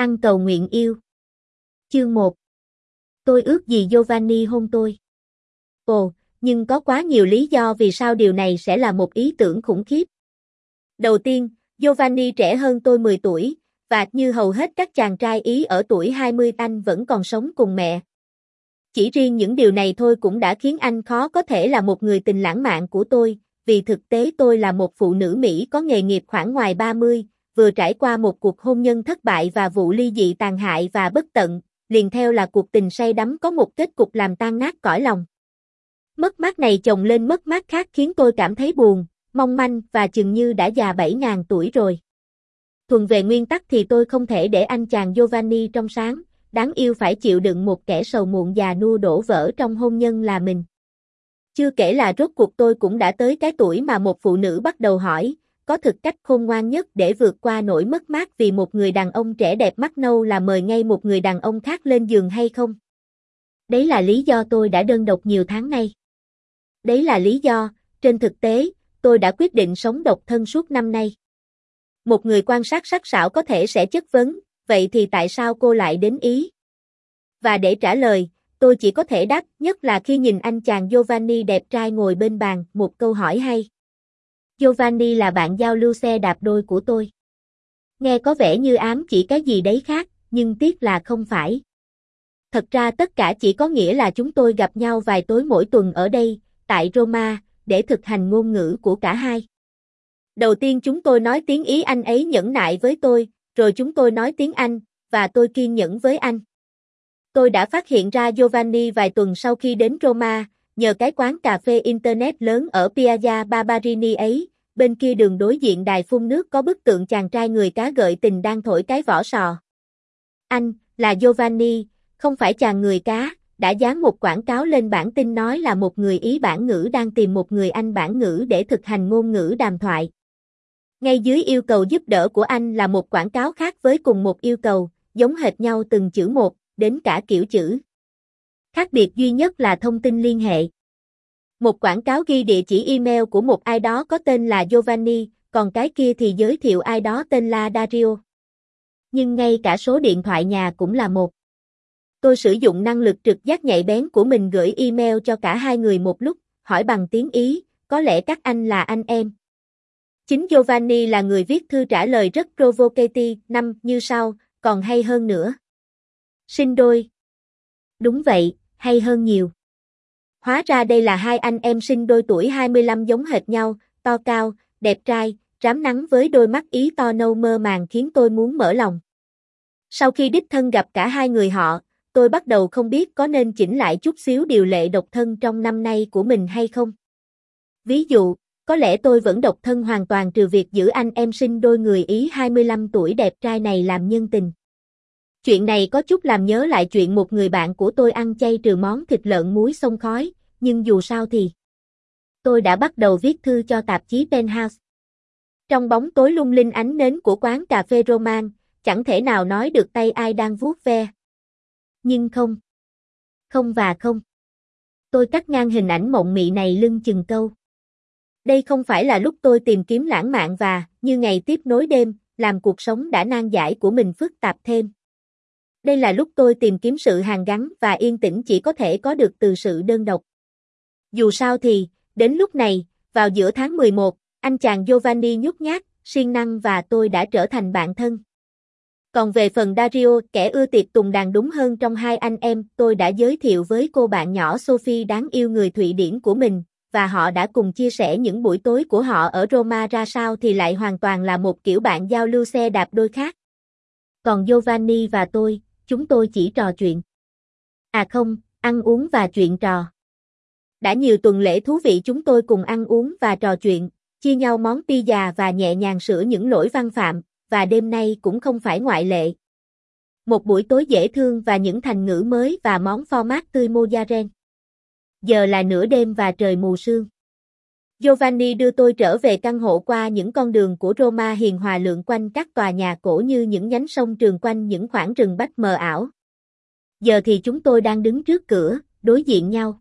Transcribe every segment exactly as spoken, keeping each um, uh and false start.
Ăn cầu nguyện yêu. Chương một. Tôi ước gì Giovanni hôn tôi. Ồ, nhưng có quá nhiều lý do vì sao điều này sẽ là một ý tưởng khủng khiếp. Đầu tiên, Giovanni trẻ hơn tôi mười tuổi, và như hầu hết các chàng trai Ý ở tuổi hai mươi anh vẫn còn sống cùng mẹ. Chỉ riêng những điều này thôi cũng đã khiến anh khó có thể là một người tình lãng mạn của tôi, vì thực tế tôi là một phụ nữ Mỹ có nghề nghiệp khoảng ngoài ba mươi, vừa trải qua một cuộc hôn nhân thất bại và vụ ly dị tàn hại và bất tận, liền theo là cuộc tình say đắm có một kết cục làm tan nát cõi lòng. Mất mát này chồng lên mất mát khác khiến tôi cảm thấy buồn, mong manh và chừng như đã già bảy ngàn tuổi rồi. Thuần về nguyên tắc thì tôi không thể để anh chàng Giovanni trong sáng, đáng yêu phải chịu đựng một kẻ sầu muộn già nua đổ vỡ trong hôn nhân là mình. Chưa kể là rốt cuộc tôi cũng đã tới cái tuổi mà một phụ nữ bắt đầu hỏi, có thực cách khôn ngoan nhất để vượt qua nỗi mất mát vì một người đàn ông trẻ đẹp mắt nâu là mời ngay một người đàn ông khác lên giường hay không? Đấy là lý do tôi đã đơn độc nhiều tháng nay. Đấy là lý do, trên thực tế, tôi đã quyết định sống độc thân suốt năm nay. Một người quan sát sắc sảo có thể sẽ chất vấn, vậy thì tại sao cô lại đến Ý? Và để trả lời, tôi chỉ có thể đáp, nhất là khi nhìn anh chàng Giovanni đẹp trai ngồi bên bàn, một câu hỏi hay. Giovanni là bạn giao lưu xe đạp đôi của tôi. Nghe có vẻ như ám chỉ cái gì đấy khác, nhưng tiếc là không phải. Thật ra tất cả chỉ có nghĩa là chúng tôi gặp nhau vài tối mỗi tuần ở đây, tại Roma, để thực hành ngôn ngữ của cả hai. Đầu tiên chúng tôi nói tiếng Ý, anh ấy nhẫn nại với tôi, rồi chúng tôi nói tiếng Anh, và tôi kiên nhẫn với anh. Tôi đã phát hiện ra Giovanni vài tuần sau khi đến Roma, nhờ cái quán cà phê Internet lớn ở Piazza Barberini ấy, bên kia đường đối diện đài phun nước có bức tượng chàng trai người cá gợi tình đang thổi cái vỏ sò. Anh, là Giovanni, không phải chàng người cá, đã dán một quảng cáo lên bảng tin nói là một người Ý bản ngữ đang tìm một người Anh bản ngữ để thực hành ngôn ngữ đàm thoại. Ngay dưới yêu cầu giúp đỡ của anh là một quảng cáo khác với cùng một yêu cầu, giống hệt nhau từng chữ một, đến cả kiểu chữ. Khác biệt duy nhất là thông tin liên hệ. Một quảng cáo ghi địa chỉ email của một ai đó có tên là Giovanni, còn cái kia thì giới thiệu ai đó tên là Dario. Nhưng ngay cả số điện thoại nhà cũng là một. Tôi sử dụng năng lực trực giác nhạy bén của mình gửi email cho cả hai người một lúc, hỏi bằng tiếng Ý, có lẽ các anh là anh em. Chính Giovanni là người viết thư trả lời rất provocative, năm như sau, còn hay hơn nữa. Sinh đôi. Đúng vậy, hay hơn nhiều. Hóa ra đây là hai anh em sinh đôi tuổi hai mươi lăm giống hệt nhau, to cao, đẹp trai, rám nắng với đôi mắt Ý to nâu mơ màng khiến tôi muốn mở lòng. Sau khi đích thân gặp cả hai người họ, tôi bắt đầu không biết có nên chỉnh lại chút xíu điều lệ độc thân trong năm nay của mình hay không. Ví dụ, có lẽ tôi vẫn độc thân hoàn toàn trừ việc giữ anh em sinh đôi người Ý hai mươi lăm tuổi đẹp trai này làm nhân tình. Chuyện này có chút làm nhớ lại chuyện một người bạn của tôi ăn chay trừ món thịt lợn muối xông khói, nhưng dù sao thì tôi đã bắt đầu viết thư cho tạp chí Penthouse. Trong bóng tối lung linh ánh nến của quán cà phê Roman, chẳng thể nào nói được tay ai đang vuốt ve. Nhưng không. Không và không. Tôi cắt ngang hình ảnh mộng mị này lưng chừng câu. Đây không phải là lúc tôi tìm kiếm lãng mạn và, như ngày tiếp nối đêm, làm cuộc sống đã nan giải của mình phức tạp thêm. Đây là lúc tôi tìm kiếm sự hàn gắn và yên tĩnh chỉ có thể có được từ sự đơn độc. Dù sao thì, đến lúc này, vào giữa tháng mười một, anh chàng Giovanni nhút nhát, siêng năng và tôi đã trở thành bạn thân. Còn về phần Dario, kẻ ưa tiệc tùng đàn đúng hơn trong hai anh em, tôi đã giới thiệu với cô bạn nhỏ Sophie đáng yêu người Thụy Điển của mình, và họ đã cùng chia sẻ những buổi tối của họ ở Roma ra sao thì lại hoàn toàn là một kiểu bạn giao lưu xe đạp đôi khác. Còn Giovanni và tôi, chúng tôi chỉ trò chuyện. À không, ăn uống và chuyện trò. Đã nhiều tuần lễ thú vị chúng tôi cùng ăn uống và trò chuyện, chia nhau món pizza và nhẹ nhàng sửa những lỗi văn phạm, và đêm nay cũng không phải ngoại lệ. Một buổi tối dễ thương và những thành ngữ mới và món format tươi mozzarella. Giờ là nửa đêm và trời mù sương. Giovanni đưa tôi trở về căn hộ qua những con đường của Roma hiền hòa lượn quanh các tòa nhà cổ như những nhánh sông trường quanh những khoảng rừng bách mờ ảo. Giờ thì chúng tôi đang đứng trước cửa, đối diện nhau.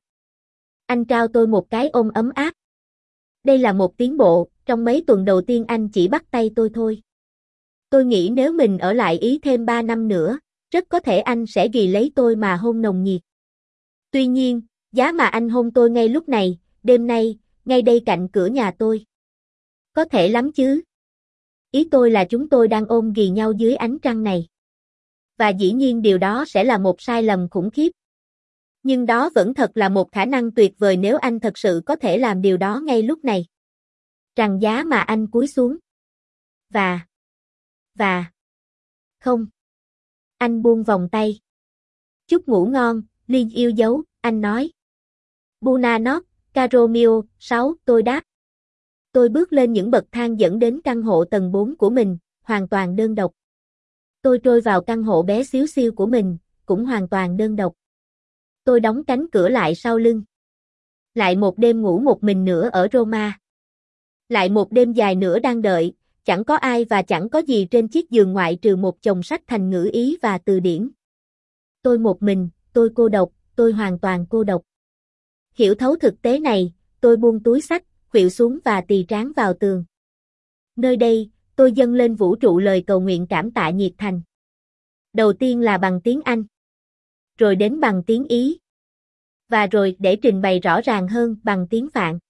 Anh trao tôi một cái ôm ấm áp. Đây là một tiến bộ, trong mấy tuần đầu tiên anh chỉ bắt tay tôi thôi. Tôi nghĩ nếu mình ở lại Ý thêm ba năm nữa, rất có thể anh sẽ ghi lấy tôi mà hôn nồng nhiệt. Tuy nhiên, giá mà anh hôn tôi ngay lúc này, đêm nay, ngay đây cạnh cửa nhà tôi. Có thể lắm chứ. Ý tôi là chúng tôi đang ôm ghì nhau dưới ánh trăng này. Và dĩ nhiên điều đó sẽ là một sai lầm khủng khiếp. Nhưng đó vẫn thật là một khả năng tuyệt vời nếu anh thật sự có thể làm điều đó ngay lúc này. Rằng giá mà anh cúi xuống. Và... Và... Không. Anh buông vòng tay. Chúc ngủ ngon, Liên yêu dấu, anh nói. Buonanotte, caro mio, sáu, tôi đáp. Tôi bước lên những bậc thang dẫn đến căn hộ tầng bốn của mình, hoàn toàn đơn độc. Tôi trôi vào căn hộ bé xíu xiu của mình, cũng hoàn toàn đơn độc. Tôi đóng cánh cửa lại sau lưng. Lại một đêm ngủ một mình nữa ở Roma. Lại một đêm dài nữa đang đợi, chẳng có ai và chẳng có gì trên chiếc giường ngoại trừ một chồng sách thành ngữ Ý và từ điển. Tôi một mình, tôi cô độc, tôi hoàn toàn cô độc. Hiểu thấu thực tế này, tôi buông túi sách, khuỵu xuống và tì trán vào tường. Nơi đây, tôi dâng lên vũ trụ lời cầu nguyện cảm tạ nhiệt thành. Đầu tiên là bằng tiếng Anh. Rồi đến bằng tiếng Ý. Và rồi để trình bày rõ ràng hơn bằng tiếng Phạn.